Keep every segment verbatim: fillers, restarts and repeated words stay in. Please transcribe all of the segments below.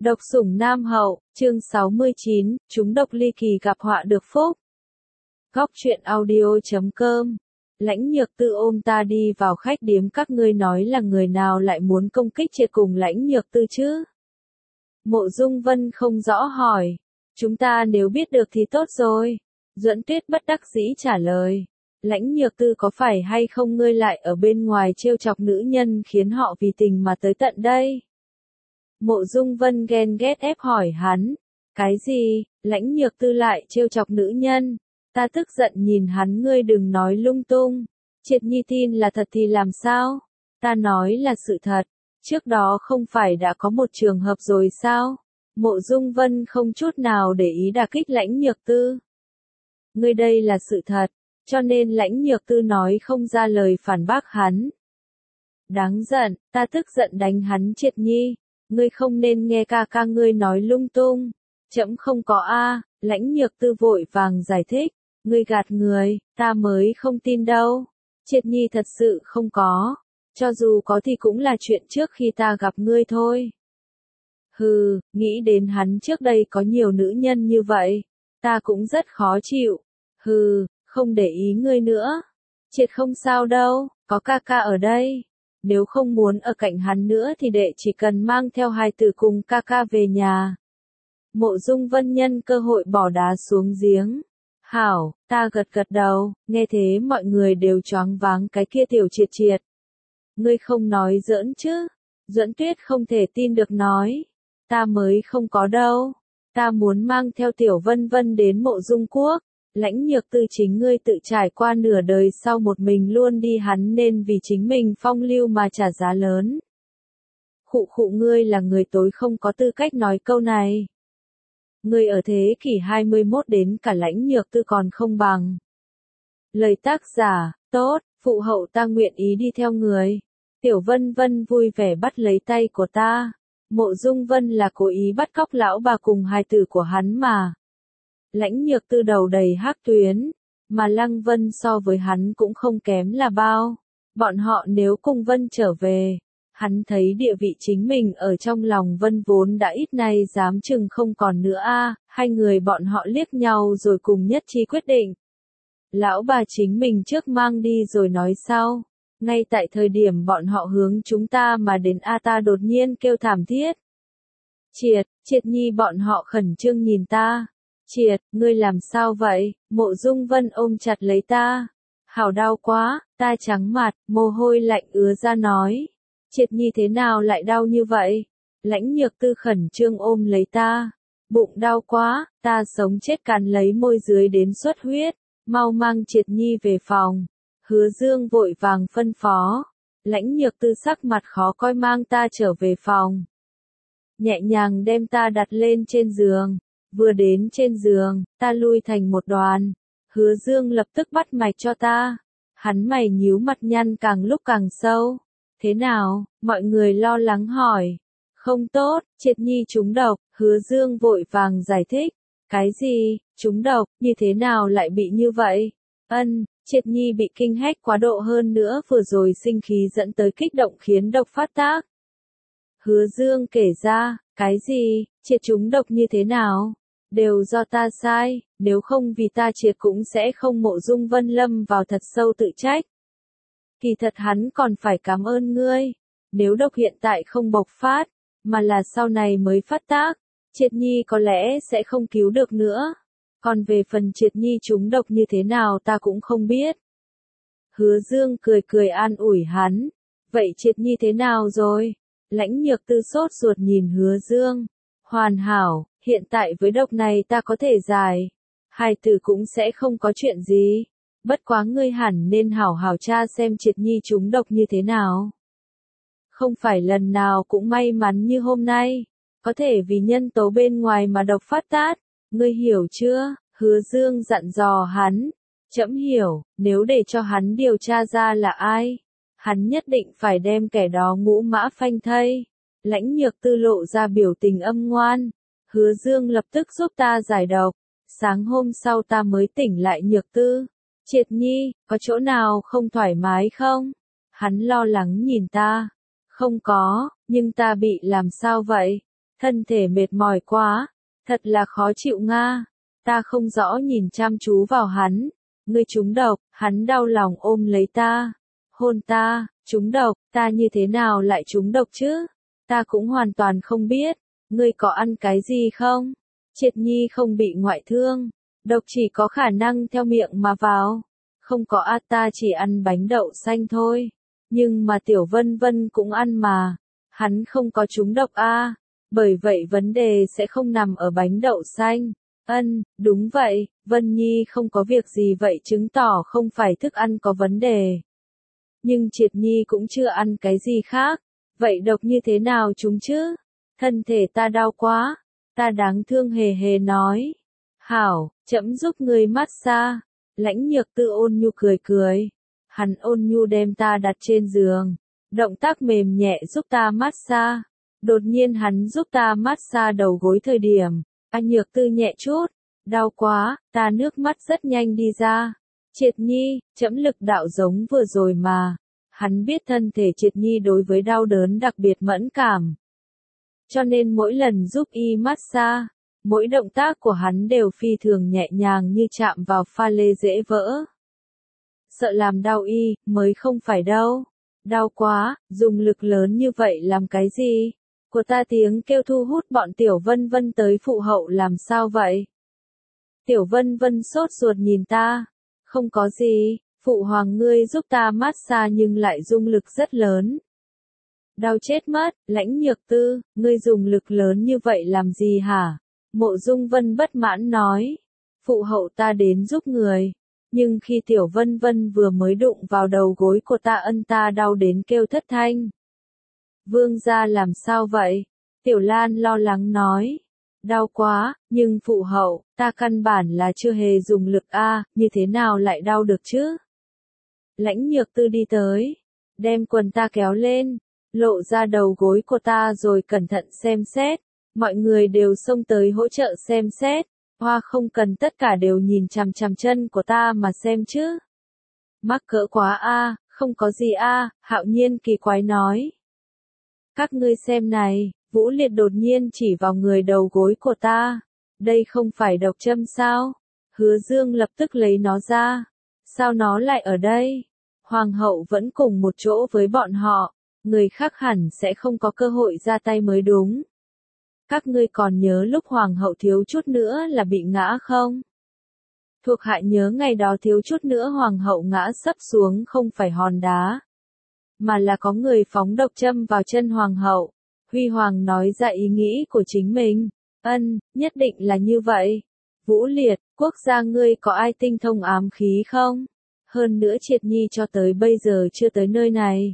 Độc sủng Nam Hậu, chương sáu mươi chín, chúng độc ly kỳ gặp họa được phúc. Góc truyện audio chấm com. Lãnh Nhược Tư ôm ta đi vào khách điếm, các ngươi nói là người nào lại muốn công kích triệt cùng Lãnh Nhược Tư chứ? Mộ Dung Vân không rõ hỏi. Chúng ta nếu biết được thì tốt rồi. Duẫn Tuyết bất đắc dĩ trả lời. Lãnh Nhược Tư có phải hay không ngươi lại ở bên ngoài trêu chọc nữ nhân khiến họ vì tình mà tới tận đây? Mộ Dung Vân ghen ghét ép hỏi hắn. Cái gì? Lãnh Nhược Tư lại trêu chọc nữ nhân? Ta tức giận nhìn hắn, ngươi đừng nói lung tung. Triệt Nhi tin là thật thì làm sao? Ta nói là sự thật. Trước đó không phải đã có một trường hợp rồi sao? Mộ Dung Vân không chút nào để ý đả kích Lãnh Nhược Tư. Ngươi đây là sự thật, cho nên Lãnh Nhược Tư nói không ra lời phản bác hắn. Đáng giận, ta tức giận đánh hắn. Triệt Nhi, ngươi không nên nghe ca ca ngươi nói lung tung. Trẫm không có a. Lãnh Nhược Tư vội vàng giải thích. Ngươi gạt người, ta mới không tin đâu. Triệt Nhi thật sự không có. Cho dù có thì cũng là chuyện trước khi ta gặp ngươi thôi. Hừ, nghĩ đến hắn trước đây có nhiều nữ nhân như vậy, ta cũng rất khó chịu. Hừ, không để ý ngươi nữa. Triệt không sao đâu, có ca ca ở đây. Nếu không muốn ở cạnh hắn nữa thì đệ chỉ cần mang theo hai tử cùng ca ca về nhà. Mộ Dung Vân nhân cơ hội bỏ đá xuống giếng. Hảo, ta gật gật đầu, nghe thế mọi người đều choáng váng. Cái kia Tiểu Triệt Triệt. Ngươi không nói giỡn chứ? Duẫn Tuyết không thể tin được nói. Ta mới không có đâu. Ta muốn mang theo Tiểu Vân Vân đến Mộ Dung Quốc. Lãnh Nhược Tư chính ngươi tự trải qua nửa đời sau một mình luôn đi, hắn nên vì chính mình phong lưu mà trả giá lớn. Khụ khụ, ngươi là người tối không có tư cách nói câu này. Ngươi ở thế kỷ hai mươi mốt đến cả Lãnh Nhược Tư còn không bằng. Lời tác giả, tốt, phụ hậu ta nguyện ý đi theo người. Tiểu Vân Vân vui vẻ bắt lấy tay của ta. Mộ Dung Vân là cố ý bắt cóc lão bà cùng hài tử của hắn mà. Lãnh Nhược Tư đầu đầy hắc tuyến, mà Lăng Vân so với hắn cũng không kém là bao. Bọn họ nếu cùng Vân trở về, hắn thấy địa vị chính mình ở trong lòng Vân vốn đã ít nay dám chừng không còn nữa a. Hai người bọn họ liếc nhau rồi cùng nhất trí quyết định. Lão bà chính mình trước mang đi rồi nói sau. Ngay tại thời điểm bọn họ hướng chúng ta mà đến, a ta đột nhiên kêu thảm thiết. Triệt, Triệt Nhi, bọn họ khẩn trương nhìn ta. Triệt, ngươi làm sao vậy? Mộ Dung Vân ôm chặt lấy ta. Hảo đau quá, ta trắng mặt, mồ hôi lạnh ứa ra nói. Triệt Nhi thế nào lại đau như vậy? Lãnh Nhược Tư khẩn trương ôm lấy ta. Bụng đau quá, ta sống chết cắn lấy môi dưới đến xuất huyết. Mau mang Triệt Nhi về phòng. Hứa Dương vội vàng phân phó. Lãnh Nhược Tư sắc mặt khó coi mang ta trở về phòng. Nhẹ nhàng đem ta đặt lên trên giường. Vừa đến trên giường, ta lui thành một đoàn. Hứa Dương lập tức bắt mạch cho ta. Hắn mày nhíu mặt nhăn càng lúc càng sâu. Thế nào? Mọi người lo lắng hỏi. Không tốt, Triệt Nhi trúng độc. Hứa Dương vội vàng giải thích. Cái gì? Trúng độc? Như thế nào lại bị như vậy? Ân, Triệt Nhi bị kinh hách quá độ, hơn nữa vừa rồi sinh khí dẫn tới kích động khiến độc phát tác. Hứa Dương kể ra. Cái gì? Triệt trúng độc như thế nào? Đều do ta sai, nếu không vì ta Triệt cũng sẽ không. Mộ Dung Vân lâm vào thật sâu tự trách. Kỳ thật hắn còn phải cảm ơn ngươi. Nếu độc hiện tại không bộc phát, mà là sau này mới phát tác, Triệt Nhi có lẽ sẽ không cứu được nữa. Còn về phần Triệt Nhi trúng độc như thế nào ta cũng không biết. Hứa Dương cười cười an ủi hắn. Vậy Triệt Nhi thế nào rồi? Lãnh Nhược Tư sốt ruột nhìn Hứa Dương. Hoàn hảo, hiện tại với độc này ta có thể giải. Hài tử cũng sẽ không có chuyện gì. Bất quá ngươi hẳn nên hảo hảo tra xem Triệt Nhi trúng độc như thế nào. Không phải lần nào cũng may mắn như hôm nay. Có thể vì nhân tố bên ngoài mà độc phát tác. Ngươi hiểu chưa? Hứa Dương dặn dò hắn. Trẫm hiểu, nếu để cho hắn điều tra ra là ai, hắn nhất định phải đem kẻ đó ngũ mã phanh thây. Lãnh Nhược Tư lộ ra biểu tình âm ngoan. Hứa Dương lập tức giúp ta giải độc. Sáng hôm sau ta mới tỉnh lại. Nhược Tư, Triệt Nhi, có chỗ nào không thoải mái không? Hắn lo lắng nhìn ta. Không có, nhưng ta bị làm sao vậy? thân thể mệt mỏi quá, thật là khó chịu nga. Ta không rõ nhìn chăm chú vào hắn, ngươi trúng độc, hắn đau lòng ôm lấy ta, hôn ta, trúng độc, ta như thế nào lại trúng độc chứ? Ta cũng hoàn toàn không biết, ngươi có ăn cái gì không? Triệt Nhi không bị ngoại thương, độc chỉ có khả năng theo miệng mà vào. Không có a, ta chỉ ăn bánh đậu xanh thôi. Nhưng mà Tiểu Vân Vân cũng ăn mà. Hắn không có trúng độc a, bởi vậy vấn đề sẽ không nằm ở bánh đậu xanh. Ân, đúng vậy, Vân Nhi không có việc gì vậy chứng tỏ không phải thức ăn có vấn đề. Nhưng Triệt Nhi cũng chưa ăn cái gì khác. Vậy độc như thế nào chúng chứ? Thân thể ta đau quá. Ta đáng thương hề hề nói. Hảo, trẫm giúp ngươi massage. Lãnh Nhược Tư ôn nhu cười cười. Hắn ôn nhu đem ta đặt trên giường. Động tác mềm nhẹ giúp ta massage. Đột nhiên hắn giúp ta massage đầu gối thời điểm. A Nhược Tư nhẹ chút. Đau quá, ta nước mắt rất nhanh đi ra. Triệt Nhi, trẫm lực đạo giống vừa rồi mà. Hắn biết thân thể Triệt Nhi đối với đau đớn đặc biệt mẫn cảm. Cho nên mỗi lần giúp y massage, mỗi động tác của hắn đều phi thường nhẹ nhàng như chạm vào pha lê dễ vỡ. Sợ làm đau y, mới không phải đâu. Đau quá, dùng lực lớn như vậy làm cái gì? Của ta tiếng kêu thu hút bọn Tiểu Vân Vân tới phụ hậu làm sao vậy? Tiểu Vân Vân sốt ruột nhìn ta. Không có gì, phụ hoàng ngươi giúp ta massage nhưng lại dung lực rất lớn. Đau chết mất, Lãnh Nhược Tư, ngươi dùng lực lớn như vậy làm gì hả? Mộ Dung Vân bất mãn nói. Phụ hậu ta đến giúp người. Nhưng khi Tiểu Vân Vân vừa mới đụng vào đầu gối của ta ân ta đau đến kêu thất thanh. Vương gia làm sao vậy? Tiểu Lan lo lắng nói. Đau quá, nhưng phụ hậu, ta căn bản là chưa hề dùng lực a, như thế nào lại đau được chứ? Lãnh Nhược Tư đi tới, đem quần ta kéo lên, lộ ra đầu gối của ta rồi cẩn thận xem xét. Mọi người đều xông tới hỗ trợ xem xét. Hoa không cần tất cả đều nhìn chằm chằm chân của ta mà xem chứ. Mắc cỡ quá a, không có gì a, Hạo Nhiên kỳ quái nói. Các ngươi xem này, Vũ Liệt đột nhiên chỉ vào người đầu gối của ta. Đây không phải độc châm sao? Hứa Dương lập tức lấy nó ra. Sao nó lại ở đây? Hoàng hậu vẫn cùng một chỗ với bọn họ. Người khác hẳn sẽ không có cơ hội ra tay mới đúng. Các ngươi còn nhớ lúc hoàng hậu thiếu chút nữa là bị ngã không? Thuộc hạ nhớ ngày đó thiếu chút nữa hoàng hậu ngã sấp xuống không phải hòn đá, mà là có người phóng độc châm vào chân hoàng hậu. Huy Hoàng nói ra ý nghĩ của chính mình. Ân, nhất định là như vậy. Vũ Liệt, quốc gia ngươi có ai tinh thông ám khí không? Hơn nữa Triệt Nhi cho tới bây giờ chưa tới nơi này.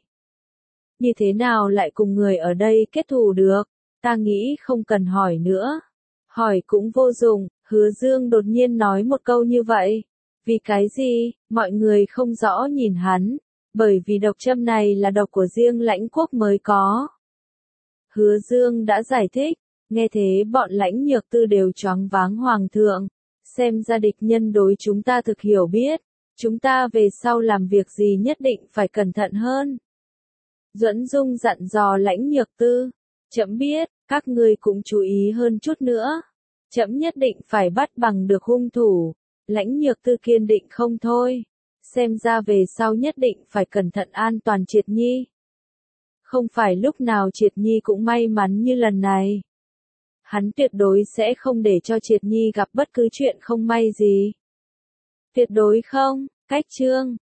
Như thế nào lại cùng người ở đây kết thù được? Ta nghĩ không cần hỏi nữa. Hỏi cũng vô dụng, Hứa Dương đột nhiên nói một câu như vậy. Vì cái gì, mọi người không rõ nhìn hắn. Bởi vì độc châm này là độc của riêng Lãnh quốc mới có. Hứa Dương đã giải thích, nghe thế bọn Lãnh Nhược Tư đều choáng váng hoàng thượng. Xem ra địch nhân đối chúng ta thực hiểu biết. Chúng ta về sau làm việc gì nhất định phải cẩn thận hơn. Duẫn Dung dặn dò Lãnh Nhược Tư. Trẫm biết, các ngươi cũng chú ý hơn chút nữa. Trẫm nhất định phải bắt bằng được hung thủ. Lãnh Nhược Tư kiên định không thôi. Xem ra về sau nhất định phải cẩn thận an toàn Triệt Nhi. Không phải lúc nào Triệt Nhi cũng may mắn như lần này. Hắn tuyệt đối sẽ không để cho Triệt Nhi gặp bất cứ chuyện không may gì. Tuyệt đối không, cách chương.